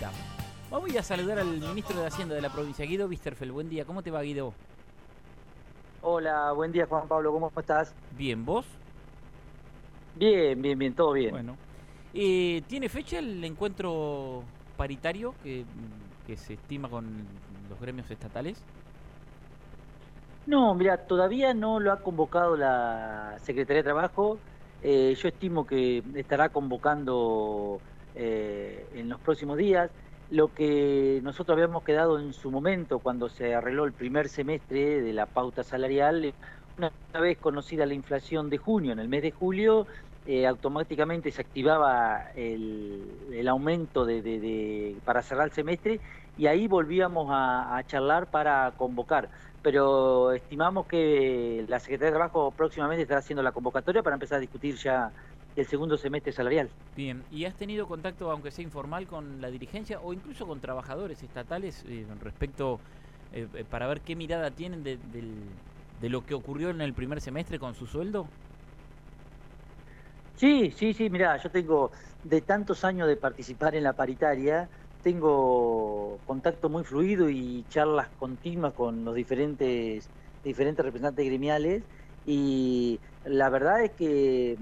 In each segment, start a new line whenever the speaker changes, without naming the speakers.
está. Vamos a saludar al ministro de Hacienda de la provincia, Guido Wisterfeld. Buen día, ¿cómo te va, Guido?
Hola, buen día Juan Pablo, ¿cómo estás?
Bien, ¿vos?
Bien, bien, bien, todo bien.
Bueno. ¿Tiene fecha el encuentro paritario que se estima con los gremios estatales?
No, mira, todavía no lo ha convocado la Secretaría de Trabajo. Yo estimo que estará convocando en los próximos días. Lo que nosotros habíamos quedado en su momento cuando se arregló el primer semestre de la pauta salarial, una vez conocida la inflación de junio, en el mes de julio, automáticamente se activaba el aumento para cerrar el semestre y ahí volvíamos a charlar para convocar, pero estimamos que la Secretaría de Trabajo próximamente estará haciendo la convocatoria para empezar a discutir ya el segundo semestre salarial.
Bien, ¿y has tenido contacto, aunque sea informal, con la dirigencia o incluso con trabajadores estatales respecto para ver qué mirada tienen de lo que ocurrió en el primer semestre con su sueldo?
Sí, sí, sí, mirá, yo tengo de tantos años de participar en la paritaria, tengo contacto muy fluido y charlas continuas con los diferentes representantes gremiales, y la verdad es que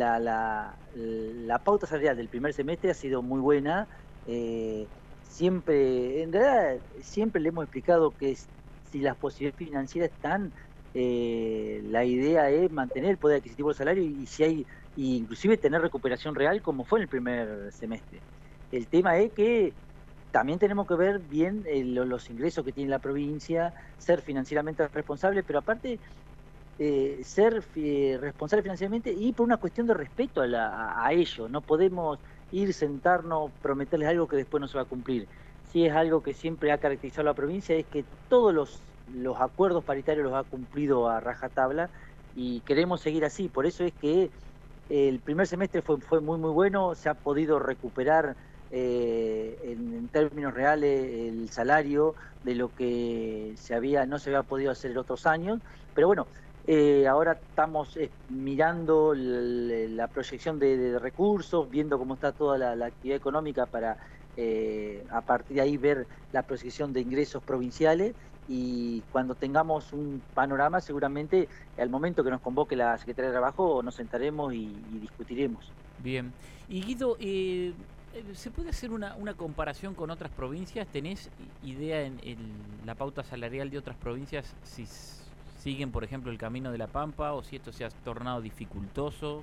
la pauta salarial del primer semestre ha sido muy buena. Siempre, en realidad, siempre le hemos explicado que si las posibilidades financieras están, la idea es mantener el poder adquisitivo del salario y si hay y inclusive tener recuperación real como fue en el primer semestre. El tema es que también tenemos que ver bien los ingresos que tiene la provincia, ser financieramente responsable, pero aparte ser responsable financieramente y por una cuestión de respeto a ellos. No podemos ir, sentarnos, prometerles algo que después no se va a cumplir. Si es algo que siempre ha caracterizado a la provincia, es que todos los acuerdos paritarios los ha cumplido a rajatabla y queremos seguir así. Por eso es que el primer semestre fue muy, muy bueno, se ha podido recuperar en términos reales el salario de lo que no se había podido hacer en otros años, pero bueno, ahora estamos mirando la proyección de recursos, viendo cómo está toda la actividad económica para a partir de ahí ver la proyección de ingresos provinciales, y cuando tengamos un panorama seguramente al momento que nos convoque la Secretaría de Trabajo nos sentaremos y discutiremos.
Bien. Y Guido, ¿se puede hacer una comparación con otras provincias? ¿Tenés idea en la pauta salarial de otras provincias si siguen, por ejemplo, el camino de La Pampa o si esto se ha tornado dificultoso?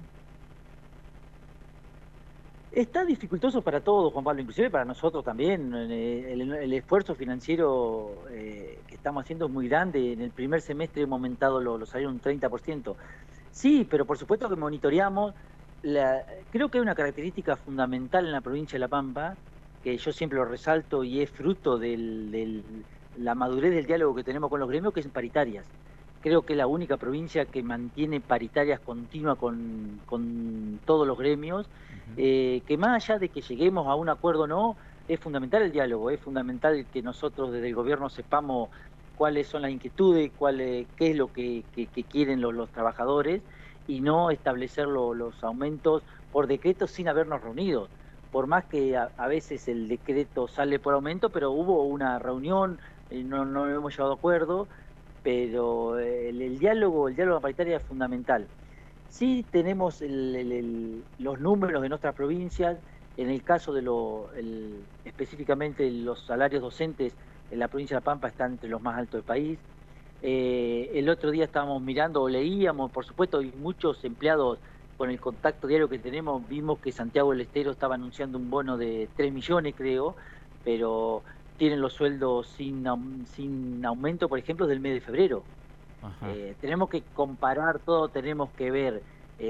Está dificultoso para todos, Juan Pablo, inclusive para nosotros también. El esfuerzo financiero que estamos haciendo es muy grande. En el primer semestre hemos aumentado los salarios un 30%. Sí, pero por supuesto que monitoreamos. Creo que hay una característica fundamental en la provincia de La Pampa, que yo siempre lo resalto y es fruto de la madurez del diálogo que tenemos con los gremios, que es paritarias. Creo que es la única provincia que mantiene paritarias continuas con todos los gremios,
Ujú.
que más allá de que lleguemos a un acuerdo o no, es fundamental el diálogo, es fundamental que nosotros desde el gobierno sepamos cuáles son las inquietudes, qué es lo que quieren los trabajadores, y no establecer los aumentos por decreto sin habernos reunido. Por más que a veces el decreto sale por aumento, pero hubo una reunión, no hemos llegado a acuerdo, pero el diálogo paritario es fundamental. Sí tenemos los números de nuestras provincias, en el caso específicamente los salarios docentes en la provincia de La Pampa están entre los más altos del país. El otro día estábamos mirando o leíamos, por supuesto, y muchos empleados con el contacto diario que tenemos, vimos que Santiago del Estero estaba anunciando un bono de 3 millones, creo, pero tienen los sueldos sin aumento, por ejemplo, del mes de febrero.
Ajá.
Tenemos que comparar todo, tenemos que ver,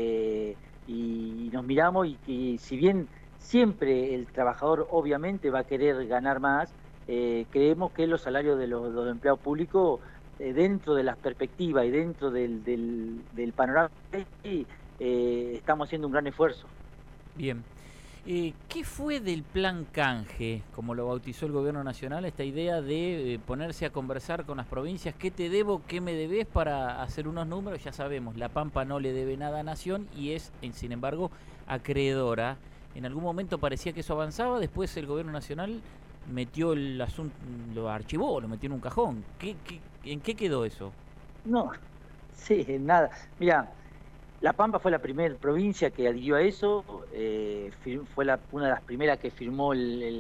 y nos miramos, y que si bien siempre el trabajador obviamente va a querer ganar más, creemos que los salarios de los empleados públicos, dentro de las perspectivas y dentro del panorama, estamos haciendo un gran esfuerzo.
Bien. ¿Qué fue del plan canje, como lo bautizó el gobierno nacional, esta idea de ponerse a conversar con las provincias? ¿Qué te debo, qué me debes para hacer unos números? Ya sabemos, La Pampa no le debe nada a Nación y es, sin embargo, acreedora en algún momento parecía que eso avanzaba, después el gobierno nacional metió el asunto, lo archivó, lo metió en un cajón. ¿En qué quedó eso?
No, sí, nada. Mira, La Pampa fue la primera provincia que adhirió a eso, fue una de las primeras que firmó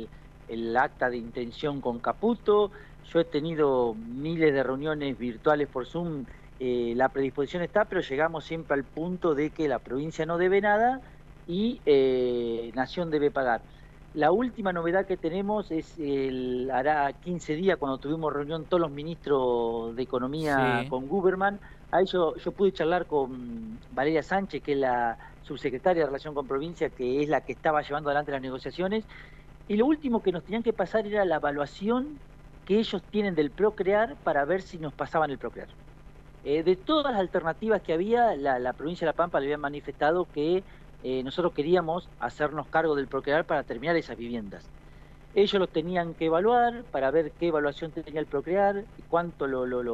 el acta de intención con Caputo. Yo he tenido miles de reuniones virtuales por Zoom, la predisposición está, pero llegamos siempre al punto de que la provincia no debe nada y Nación debe pagar. La última novedad que tenemos es hará 15 días cuando tuvimos reunión todos los ministros de Economía
Sí,
con Guberman. Ahí yo pude charlar con Valeria Sánchez, que es la subsecretaria de Relación con Provincia, que es la que estaba llevando adelante las negociaciones, y lo último que nos tenían que pasar era la evaluación que ellos tienen del Procrear para ver si nos pasaban el Procrear. De todas las alternativas que había, la provincia de La Pampa le había manifestado que nosotros queríamos hacernos cargo del Procrear para terminar esas viviendas. Ellos los tenían que evaluar para ver qué evaluación tenía el Procrear, cuánto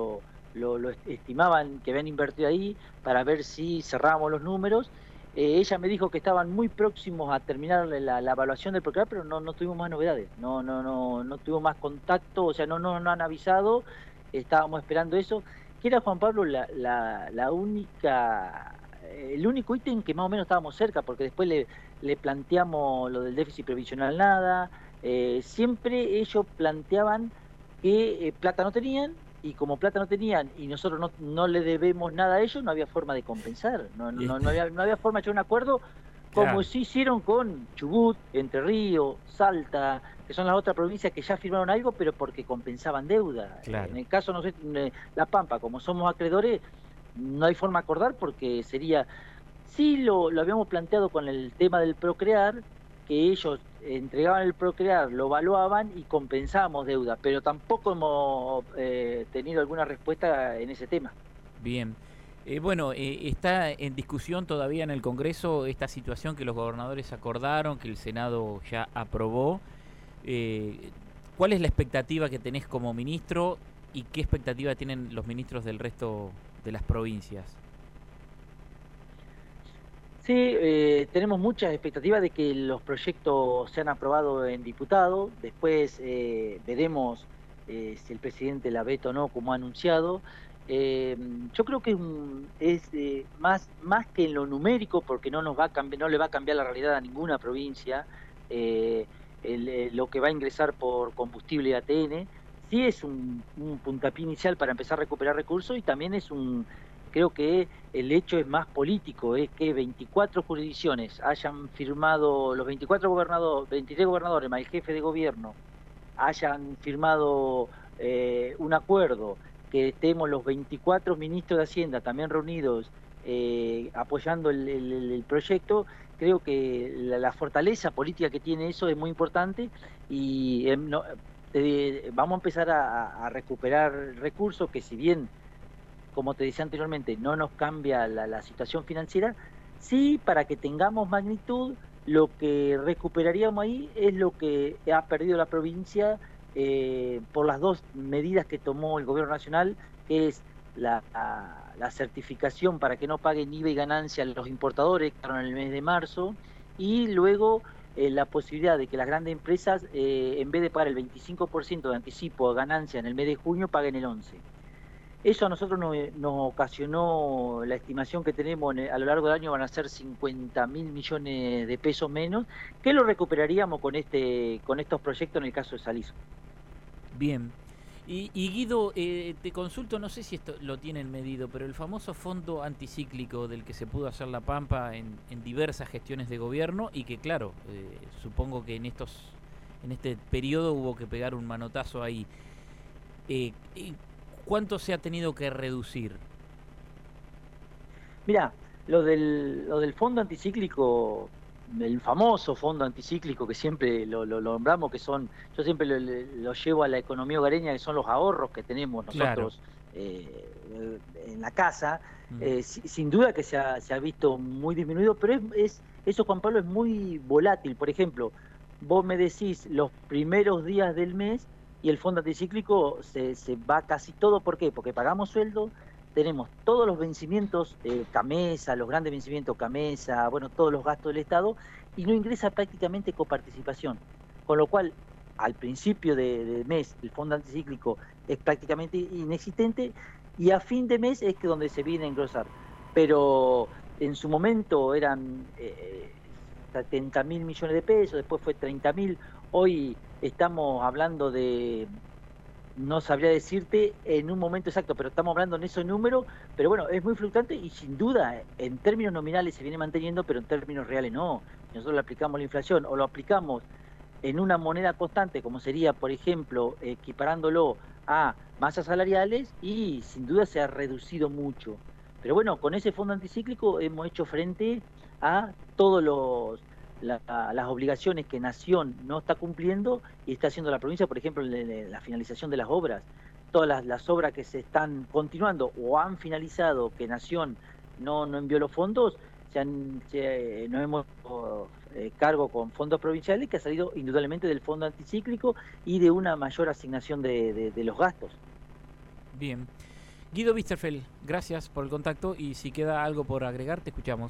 lo estimaban que habían invertido ahí, para ver si cerrábamos los números. Ella me dijo que estaban muy próximos a terminar la evaluación del Procrear, pero no tuvimos más novedades, no tuvimos más contacto, o sea, no han avisado, estábamos esperando eso, que era, Juan Pablo, la única, el único ítem que más o menos estábamos cerca, porque después le planteamos lo del déficit previsional, nada. Siempre ellos planteaban que plata no tenían, y como plata no tenían y nosotros no le debemos nada a ellos, no había forma de compensar, no había forma de llegar a un acuerdo, como
claro,
sí hicieron con Chubut, Entre Ríos, Salta, que son las otras provincias que ya firmaron algo, pero porque compensaban deuda. En
claro.
el caso, no sé, La Pampa, como somos acreedores, no hay forma de acordar porque sería. Sí, lo habíamos planteado con el tema del Procrear, que ellos entregaban el Procrear, lo evaluaban y compensábamos deuda, pero tampoco hemos tenido alguna respuesta en ese tema.
Bien. Bueno, está en discusión todavía en el Congreso esta situación que los gobernadores acordaron, que el Senado ya aprobó. Eh, ¿Cuál es la expectativa que tenés como ministro y qué expectativa tienen los ministros del resto de las provincias?
Sí, tenemos muchas expectativas de que los proyectos sean aprobados en diputado, después veremos si el presidente la veta o no, como ha anunciado. Eh, yo creo que más que en lo numérico, porque no nos va a cambiar, no le va a cambiar la realidad a ninguna provincia, eh, lo que va a ingresar por combustible y ATN, sí es un puntapié inicial para empezar a recuperar recursos, y también creo que el hecho es más político, es que 24 jurisdicciones hayan firmado, los 24 gobernadores, 23 gobernadores más el jefe de gobierno, hayan firmado un acuerdo, que estemos los 24 ministros de Hacienda también reunidos apoyando el proyecto. Creo que la fortaleza política que tiene eso es muy importante, y vamos a empezar a recuperar recursos que, si bien, como te decía anteriormente, no nos cambia la situación financiera, sí, para que tengamos magnitud, lo que recuperaríamos ahí es lo que ha perdido la provincia por las dos medidas que tomó el gobierno nacional, que es la certificación para que no paguen IVA y ganancia los importadores, que en el mes de marzo, y luego la posibilidad de que las grandes empresas, en vez de pagar el 25% de anticipo a ganancia en el mes de junio, paguen el 11%. Eso a nosotros nos ocasionó, la estimación que tenemos a lo largo del año van a ser 50.000 millones de pesos menos, que lo recuperaríamos con estos proyectos en el caso de Salis.
Bien. Y Guido, te consulto, no sé si esto lo tienen medido, pero el famoso fondo anticíclico del que se pudo hacer La Pampa en diversas gestiones de gobierno y que, claro, supongo que en este periodo hubo que pegar un manotazo ahí. Eh, eh, ¿Cuánto se ha tenido que reducir?
Mira, lo del fondo anticíclico, el famoso fondo anticíclico que siempre lo nombramos, yo siempre lo llevo a la economía hogareña, que son los ahorros que tenemos
Claro.
nosotros en la casa.
Mm.
Sin duda que se ha visto muy disminuido, pero eso, Juan Pablo, es muy volátil. Por ejemplo, vos me decís los primeros días del mes y el fondo anticíclico se va casi todo. ¿Por qué? Porque pagamos sueldo, tenemos todos los vencimientos, Camesa, los grandes vencimientos, Camesa, bueno, todos los gastos del Estado, y no ingresa prácticamente coparticipación, con lo cual al principio de mes el fondo anticíclico es prácticamente inexistente y a fin de mes es que donde se viene a engrosar. Pero en su momento eran 70.000 millones de pesos, después fue 30.000, hoy estamos hablando de, no sabría decirte en un momento exacto, pero estamos hablando en esos números, pero bueno, es muy fluctuante y sin duda en términos nominales se viene manteniendo, pero en términos reales no. Nosotros le aplicamos la inflación o lo aplicamos en una moneda constante, como sería, por ejemplo, equiparándolo a masas salariales, y sin duda se ha reducido mucho. Pero bueno, con ese fondo anticíclico hemos hecho frente a todos las obligaciones que Nación no está cumpliendo y está haciendo la provincia, por ejemplo, en la finalización de las obras. Todas las obras que se están continuando o han finalizado, que Nación no envió los fondos, nos hemos cargo con fondos provinciales que ha salido indudablemente del fondo anticíclico y de una mayor asignación de los gastos.
Bien. Guido Wisterfeld, gracias por el contacto y si queda algo por agregar, te escuchamos.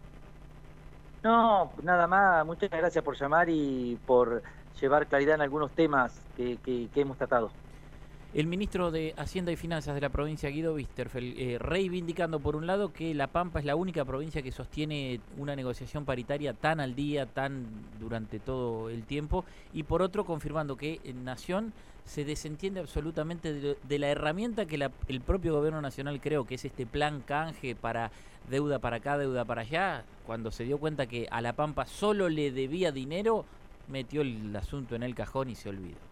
No, nada más, muchas gracias por llamar y por llevar claridad en algunos temas que hemos tratado.
El ministro de Hacienda y Finanzas de la provincia, Guido Wisterfeld, reivindicando por un lado que La Pampa es la única provincia que sostiene una negociación paritaria tan al día, tan durante todo el tiempo, y por otro confirmando que Nación se desentiende absolutamente de la herramienta que el propio gobierno nacional creó, que es este plan canje para deuda para acá, deuda para allá. Cuando se dio cuenta que a La Pampa solo le debía dinero, metió el asunto en el cajón y se olvidó.